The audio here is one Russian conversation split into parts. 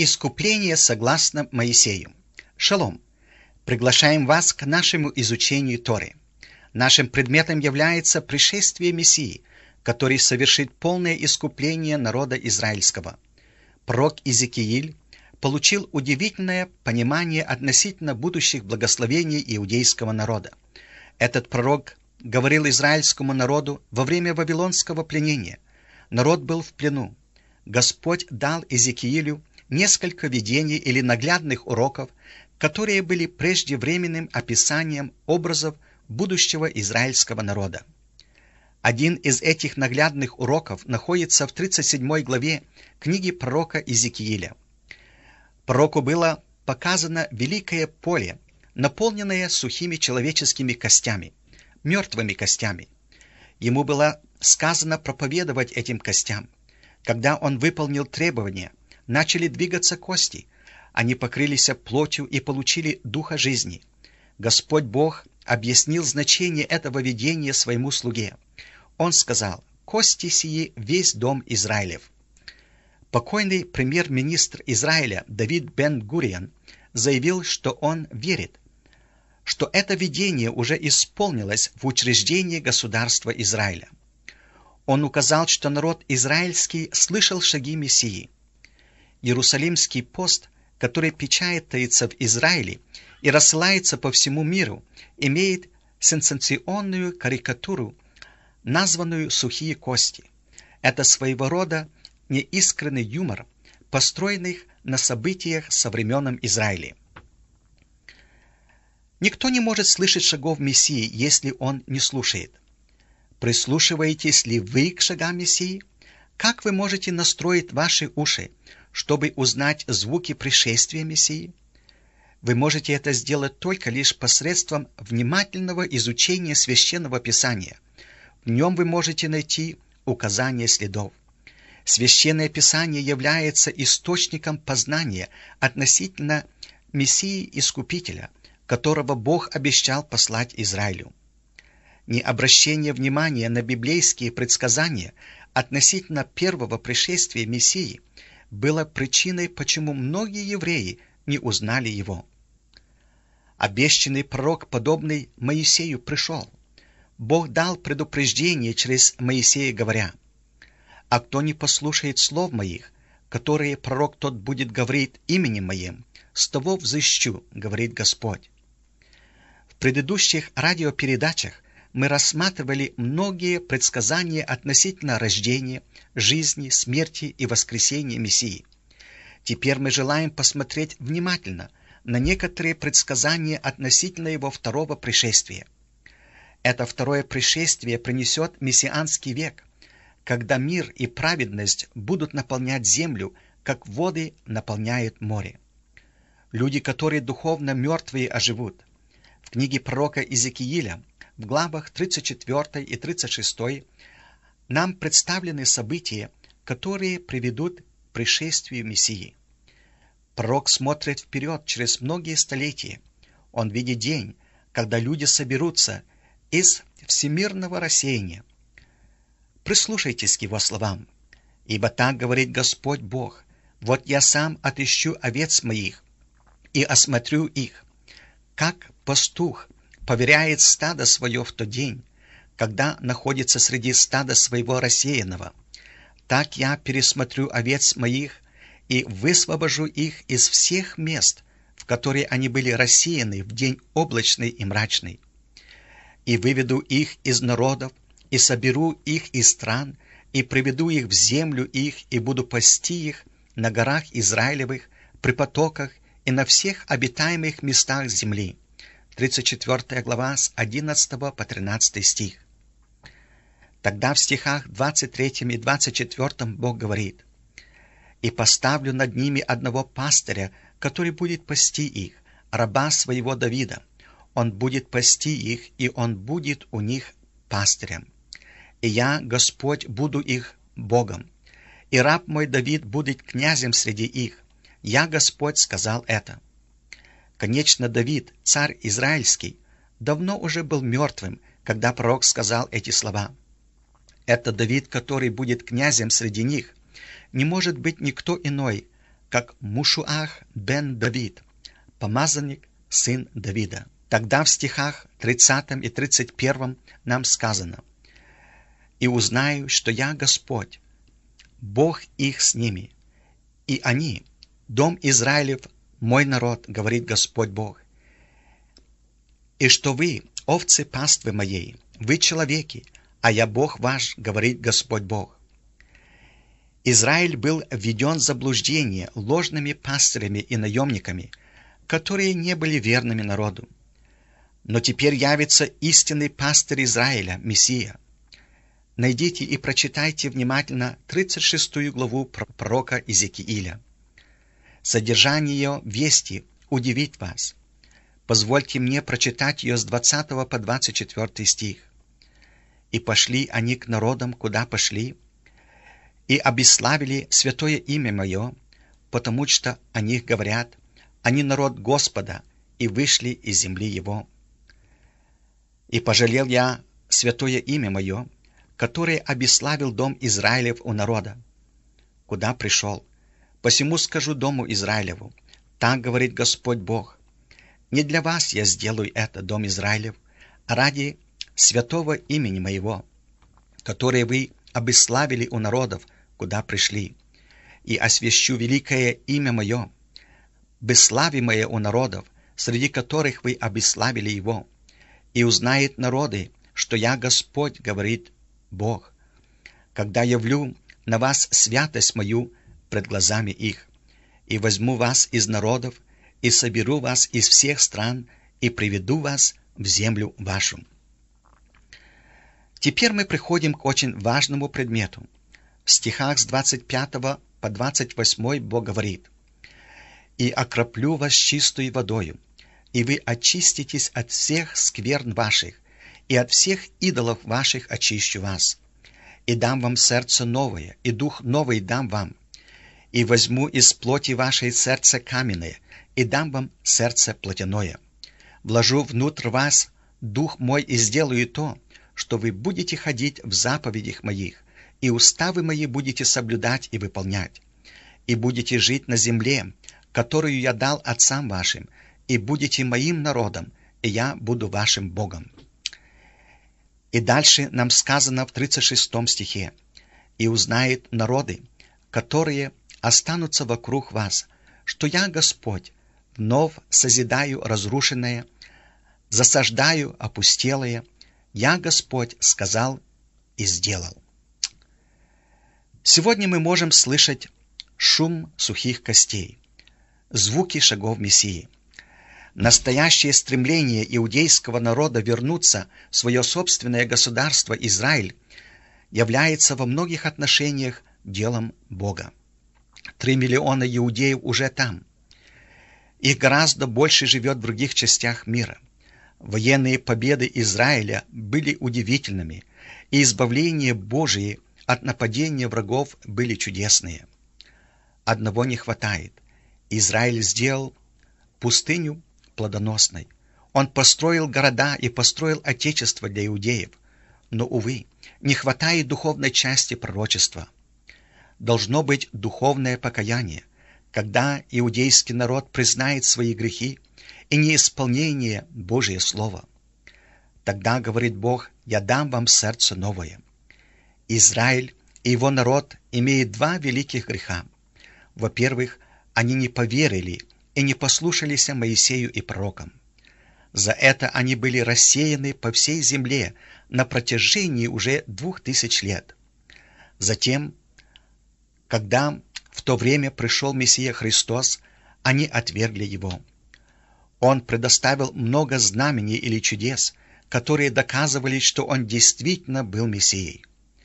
Искупление согласно Моисею. Шалом! Приглашаем вас к нашему изучению Торы. Нашим предметом является пришествие Мессии, который совершит полное искупление народа израильского. Пророк Иезекииль получил удивительное понимание относительно будущих благословений иудейского народа. Этот пророк говорил израильскому народу во время вавилонского пленения. Народ был в плену. Господь дал Иезекиилю несколько видений или наглядных уроков, которые были преждевременным описанием образов будущего израильского народа. Один из этих наглядных уроков находится в 37 главе книги пророка Иезекииля. Пророку было показано великое поле, наполненное сухими человеческими костями, мертвыми костями. Ему было сказано проповедовать этим костям. Когда он выполнил требования, начали двигаться кости. Они покрылись плотью и получили духа жизни. Господь Бог объяснил значение этого видения своему слуге. Он сказал: «Кости сии весь дом Израилев». Покойный премьер-министр Израиля Давид бен-Гурион заявил, что он верит, что это видение уже исполнилось в учреждении государства Израиля. Он указал, что народ израильский слышал шаги Мессии. Иерусалимский пост, который печатается в Израиле и рассылается по всему миру, имеет сенсационную карикатуру, названную «Сухие кости». Это своего рода неискренний юмор, построенный на событиях со времен Израиля. Никто не может слышать шагов Мессии, если он не слушает. Прислушиваетесь ли вы к шагам Мессии? Как вы можете настроить ваши уши, чтобы узнать звуки пришествия Мессии? Вы можете это сделать только лишь посредством внимательного изучения Священного Писания. В нем вы можете найти указания следов. Священное Писание является источником познания относительно Мессии-Искупителя, которого Бог обещал послать Израилю. Необращение внимания на библейские предсказания относительно первого пришествия Мессии было причиной, почему многие евреи не узнали его. Обещанный пророк, подобный Моисею, пришел. Бог дал предупреждение через Моисея, говоря: «А кто не послушает слов моих, которые пророк тот будет говорить именем моим, с того взыщу, говорит Господь». В предыдущих радиопередачах мы рассматривали многие предсказания относительно рождения, жизни, смерти и воскресения Мессии. Теперь мы желаем посмотреть внимательно на некоторые предсказания относительно его второго пришествия. Это второе пришествие принесет мессианский век, когда мир и праведность будут наполнять землю, как воды наполняют море. Люди, которые духовно мертвые, оживут. В книге пророка Иезекииля в главах 34 и 36 нам представлены события, которые приведут к пришествию Мессии. Пророк смотрит вперед через многие столетия. Он видит день, когда люди соберутся из всемирного рассеяния. Прислушайтесь к его словам. «Ибо так говорит Господь Бог: вот я сам отыщу овец моих и осмотрю их, как пастух поверяет стадо свое в тот день, когда находится среди стада своего рассеянного. Так я пересмотрю овец моих и высвобожу их из всех мест, в которые они были рассеяны в день облачный и мрачный. И выведу их из народов, и соберу их из стран, и приведу их в землю их, и буду пасти их на горах Израилевых, при потоках и на всех обитаемых местах земли». 34 глава с 11 по 13 стих. Тогда в стихах 23 и 24 Бог говорит: «И поставлю над ними одного пастыря, который будет пасти их, раба своего Давида. Он будет пасти их, и он будет у них пастырем. И я, Господь, буду их Богом, и раб мой Давид будет князем среди их. Я, Господь, сказал это». Конечно, Давид, царь израильский, давно уже был мертвым, когда пророк сказал эти слова. Это Давид, который будет князем среди них, не может быть никто иной, как Мушуах бен Давид, помазанник, сын Давида. Тогда в стихах 30 и 31 нам сказано: «И узнаю, что я Господь, Бог их с ними, и они, дом Израилев, мой народ, говорит Господь Бог, и что вы, овцы паствы моей, вы человеки, а я Бог ваш, говорит Господь Бог». Израиль был введен в заблуждение ложными пастырями и наемниками, которые не были верными народу. Но теперь явится истинный пастырь Израиля, Мессия. Найдите и прочитайте внимательно 36 главу пророка Иезекииля. Содержание ее вести удивит вас. Позвольте мне прочитать ее с 20 по 24 стих. «И пошли они к народам, куда пошли, и обесславили святое имя мое, потому что о них говорят: они народ Господа, и вышли из земли его. И пожалел я святое имя мое, которое обесславил дом Израилев у народа, куда пришел. Посему скажу дому Израилеву: так говорит Господь Бог, не для вас я сделаю это, дом Израилев, а ради святого имени моего, которое вы обесславили у народов, куда пришли, и освящу великое имя мое, бесславимое у народов, среди которых вы обесславили его, и узнает народы, что я Господь, говорит Бог, когда явлю на вас святость мою пред глазами их, и возьму вас из народов, и соберу вас из всех стран, и приведу вас в землю вашу». Теперь мы приходим к очень важному предмету. В стихах с 25 по 28 Бог говорит: «И окроплю вас чистою водою, и вы очиститесь от всех скверн ваших, и от всех идолов ваших очищу вас. И дам вам сердце новое, и дух новый дам вам. И возьму из плоти вашей сердце каменное, и дам вам сердце плотяное. Вложу внутрь вас дух мой, и сделаю то, что вы будете ходить в заповедях моих, и уставы мои будете соблюдать и выполнять. И будете жить на земле, которую я дал отцам вашим, и будете моим народом, и я буду вашим Богом». И дальше нам сказано в 36 стихе: «И узнают народы, которые останутся вокруг вас, что я Господь, вновь созидаю разрушенное, засаждаю опустелое, я Господь сказал и сделал». Сегодня мы можем слышать шум сухих костей, звуки шагов Мессии. Настоящее стремление иудейского народа вернуться в свое собственное государство Израиль является во многих отношениях делом Бога. 3 миллиона иудеев уже там. Их гораздо больше живет в других частях мира. Военные победы Израиля были удивительными, и избавление Божие от нападения врагов были чудесные. Одного не хватает. Израиль сделал пустыню плодоносной. Он построил города и построил отечество для иудеев. Но, увы, не хватает духовной части пророчества. Должно быть духовное покаяние, когда иудейский народ признает свои грехи и неисполнение Божие Слово. Тогда, говорит Бог, я дам вам сердце новое. Израиль и его народ имеют два великих греха. Во-первых, они не поверили и не послушались Моисею и пророкам. За это они были рассеяны по всей земле на протяжении уже 2000 лет. Затем, когда в то время пришел Мессия Христос, они отвергли Его. Он предоставил много знамений или чудес, которые доказывали, что Он действительно был Мессией.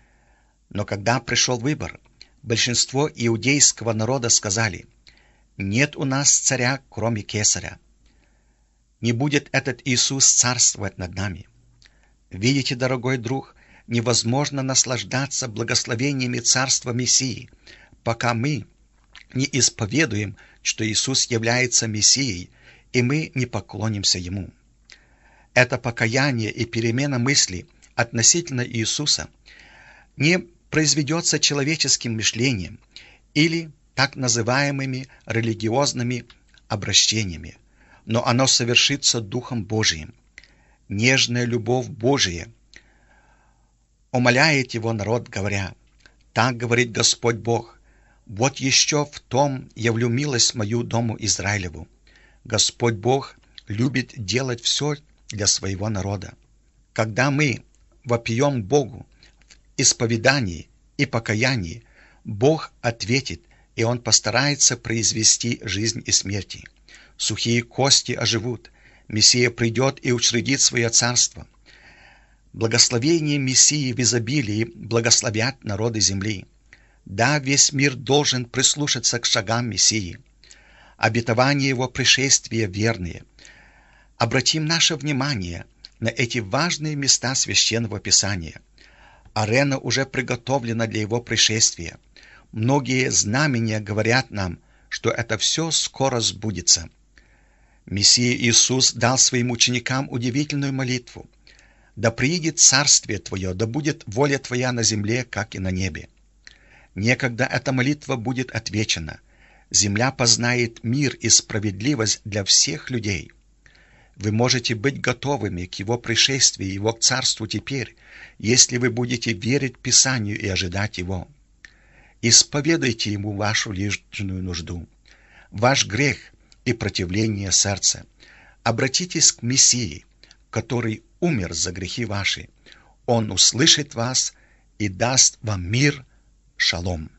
Но когда пришел выбор, большинство иудейского народа сказали: «Нет у нас царя, кроме Кесаря. Не будет этот Иисус царствовать над нами». Видите, дорогой друг, невозможно наслаждаться благословениями царства Мессии, пока мы не исповедуем, что Иисус является Мессией, и мы не поклонимся Ему. Это покаяние и перемена мысли относительно Иисуса не произведется человеческим мышлением или так называемыми религиозными обращениями, но оно совершится Духом Божиим. Нежная любовь Божия умоляет его народ, говоря: «Так говорит Господь Бог, вот еще в том явлю милость мою дому Израилеву». Господь Бог любит делать все для своего народа. Когда мы вопием Богу в исповедании и покаянии, Бог ответит, и Он постарается произвести жизнь и смерти. Сухие кости оживут, Мессия придет и учредит свое царство. Благословение Мессии в изобилии благословят народы земли. Да, весь мир должен прислушаться к шагам Мессии. Обетования Его пришествия верные. Обратим наше внимание на эти важные места Священного Писания. Арена уже приготовлена для Его пришествия. Многие знамения говорят нам, что это все скоро сбудется. Мессия Иисус дал своим ученикам удивительную молитву: «Да приидет царствие Твое, да будет воля Твоя на земле, как и на небе». Некогда эта молитва будет отвечена. Земля познает мир и справедливость для всех людей. Вы можете быть готовыми к Его пришествию, Его к царству теперь, если вы будете верить Писанию и ожидать Его. Исповедуйте Ему вашу личную нужду, ваш грех и противление сердца. Обратитесь к Мессии, который умер за грехи ваши. Он услышит вас и даст вам мир. Шалом.